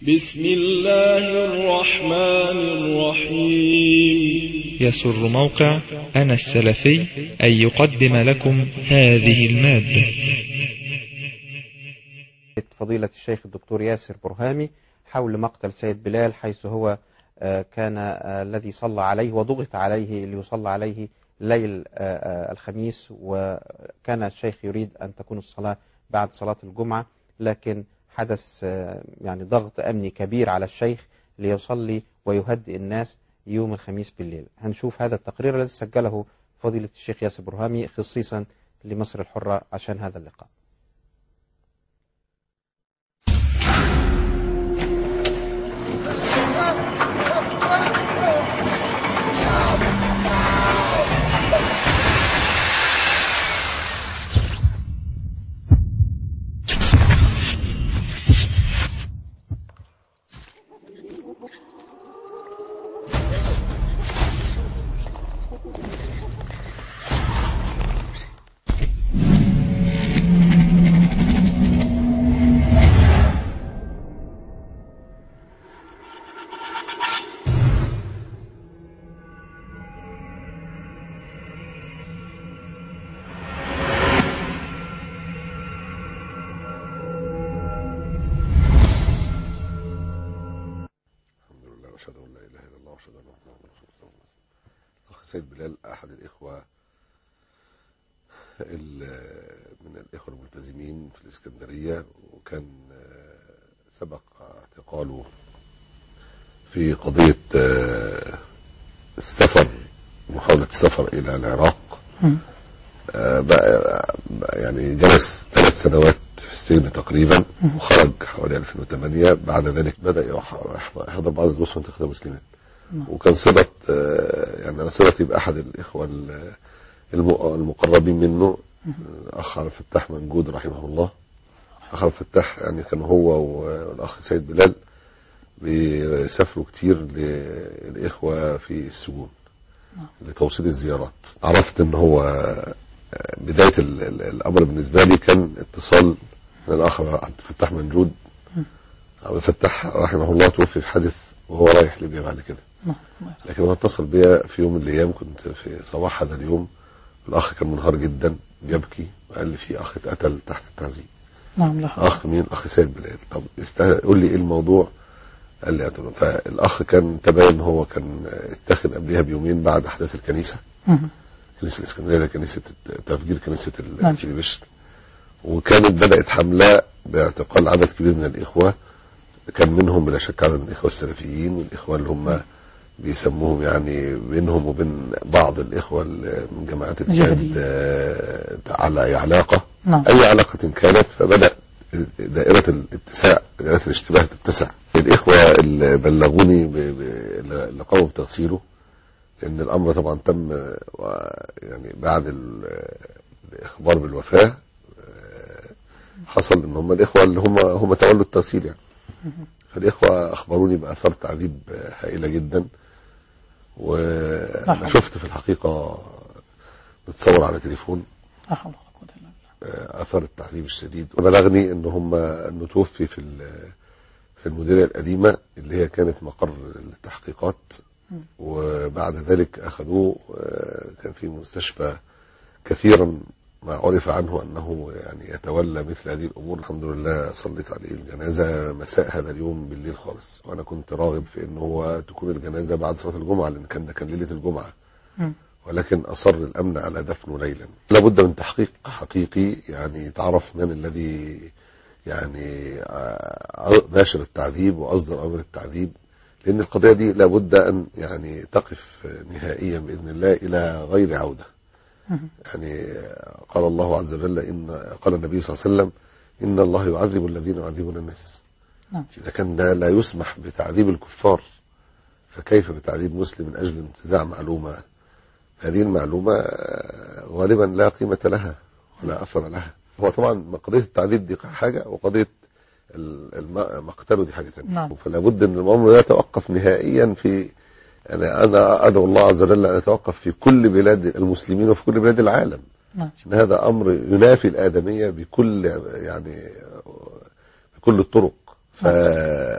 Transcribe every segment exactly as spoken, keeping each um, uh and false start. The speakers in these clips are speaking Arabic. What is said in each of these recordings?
بسم الله الرحمن الرحيم. يسر موقع أنا السلفي أن يقدم لكم هذه المادة. فضيلة الشيخ الدكتور ياسر برهامي حول مقتل سيد بلال، حيث هو كان الذي صلى عليه وضغط عليه ليصلى عليه ليل الخميس، وكان الشيخ يريد أن تكون الصلاة بعد صلاة الجمعة، لكن حدث يعني ضغط أمني كبير على الشيخ ليصلي ويهدئ الناس يوم الخميس بالليل. هنشوف هذا التقرير الذي سجله فضيلة الشيخ ياسر برهامي خصيصا لمصر الحرة عشان هذا اللقاء. أشهد أن لا إله إلا الله وأشهد أن محمدا رسول الله. الأخ سيد بلال أحد الإخوة من الإخوة الملتزمين في الإسكندرية، وكان سبق اعتقاله في قضية السفر، محاولة السفر إلى العراق. بقى يعني جلس ثلاث سنوات في السجن تقريبا، وخرج حوالي ألفين وثمانية. بعد ذلك بدأ يحضر بعض الدروس منطقة المسلمين، وكان صلة يعني أنا صلتي بأحد الإخوة المقربين منه، الأخ عبد الفتاح منجود رحمه الله. أخ عبد الفتاح يعني كان هو والأخ سيد بلال بيسافروا كتير للإخوة في السجون لتوصيل الزيارات. عرفت ان هو بداية الامر بالنسبة لي كان اتصال من الاخ عبد الفتاح منجود. عبد الفتاح رحمه الله توفي في حادث وهو رايح ليبيا بعد كده، لكن هو اتصل بيا في يوم من الايام، كنت في صباح هذا اليوم. الاخ كان منهار جدا بيبكي، وقال لي في اخ اتقتل تحت التعذيب. نعم. اخ مين؟ اخ سيد بلال. طب قول لي ايه الموضوع؟ قال لي أتمنى. فالاخ كان تبين هو كان اتخذ قبلها بيومين بعد احداث الكنيسه كنيسه الاسكندريه، كنيسه تفجير كنيسه سيدي بشر، وكانت بدات حمله باعتقال عدد كبير من الاخوه، كان منهم بلا شك عدد من الاخوه السلفيين، والاخوه اللي هم بيسموهم يعني بينهم وبين بعض الاخوه من جماعات الجهاد على اي علاقه، نعم. اي علاقه كانت. فبدا دائره الاتساع، دائره الاشتباه تتسع. الاخوه اللي بلغوني اللي قاموا بتغسيله، لان الامر طبعا تم يعني بعد الاخبار بالوفاه، حصل ان هم الاخوه اللي هم هم تولوا التغسيل يعني. فالاخوه اخبروني باثار تعذيب هائله جدا، وانا شفت في الحقيقه متصور على تليفون اثار التعذيب الشديد. وبلغني ان هم انه توفي في في المديريه القديمه اللي هي كانت مقر التحقيقات، وبعد ذلك اخذوه. كان في مستشفى كثيرا ما عرف عنه انه يعني يتولى مثل هذه الامور. الحمد لله صليت عليه الجنازه مساء هذا اليوم بالليل خالص، وانا كنت راغب في انه هو تكون الجنازه بعد صلاه الجمعه، لان كان ده كان ليله الجمعه، ولكن اصر الامن على دفنه ليلا. لابد من تحقيق حقيقي يعني تعرف من الذي يعني ناشر التعذيب واصدر امر التعذيب، لان القضيه دي لابد ان يعني تقف نهائيا باذن الله الى غير عوده. يعني قال الله عز وجل، ان قال النبي صلى الله عليه وسلم ان الله يعذب الذين يعذبون الناس. اذا كان ده لا يسمح بتعذيب الكفار، فكيف بتعذيب مسلم من اجل انتزاع معلومه؟ هذه المعلومه غالبا لا قيمه لها ولا اثر لها. هو طبعا قضيه التعذيب دي حاجه، وقضيه مقتله دي حاجه ثانيه. نعم. فلا بد ان الامر ده يتوقف نهائيا في أنا أنا أدعو الله عز وجل أن يتوقف في كل بلاد المسلمين وفي كل بلاد العالم. نعم. إن هذا أمر ينافي الآدمية بكل يعني بكل الطرق. ف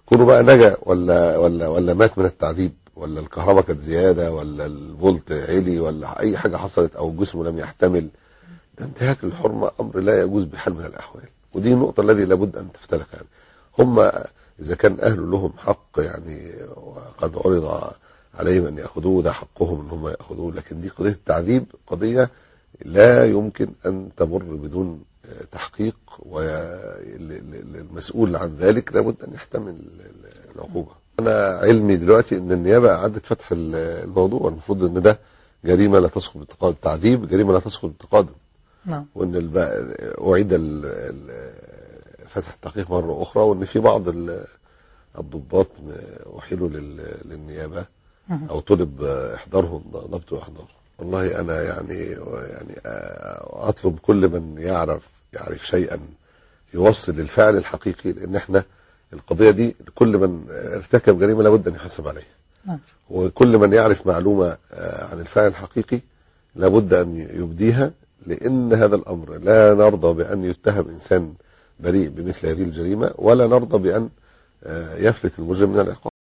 كونه بقى نجا ولا ولا ولا مات من التعذيب، ولا الكهرباء كانت زياده، ولا الفولت عالي، ولا اي حاجه حصلت، او جسمه لم يحتمل، ده انتهاك الحرمه امر لا يجوز بحال من الاحوال. ودي النقطه التي لابد ان تفترق عنها. هم اذا كان اهل لهم حق يعني وقد عرض عليهم ان ياخذوه، ده حقهم ان هم ياخذوه، لكن دي قضيه التعذيب قضيه لا يمكن ان تمر بدون تحقيق، والمسؤول عن ذلك لابد ان يحتمل العقوبه. انا علمي دلوقتي ان النيابه اعدت فتح الموضوع، المفروض ان ده جريمه لا تسقط بالتقادم، تعذيب جريمه لا تسقط بالتقادم. نعم. وان اعيد فتح التحقيق مره اخرى، وان في بعض الضباط احيلوا للنيابه او طلب احضارهم، ضبط واحضار. والله انا يعني يعني اطلب كل من يعرف يعرف شيئا يوصل للفعل الحقيقي، لان احنا القضيه دي كل من ارتكب جريمه لابد ان يحاسب عليها. نعم. وكل من يعرف معلومه عن الفعل الحقيقي لابد ان يبديها، لان هذا الامر لا نرضى بان يتهم انسان بريء بمثل هذه الجريمه، ولا نرضى بان يفلت المجرم من العقاب.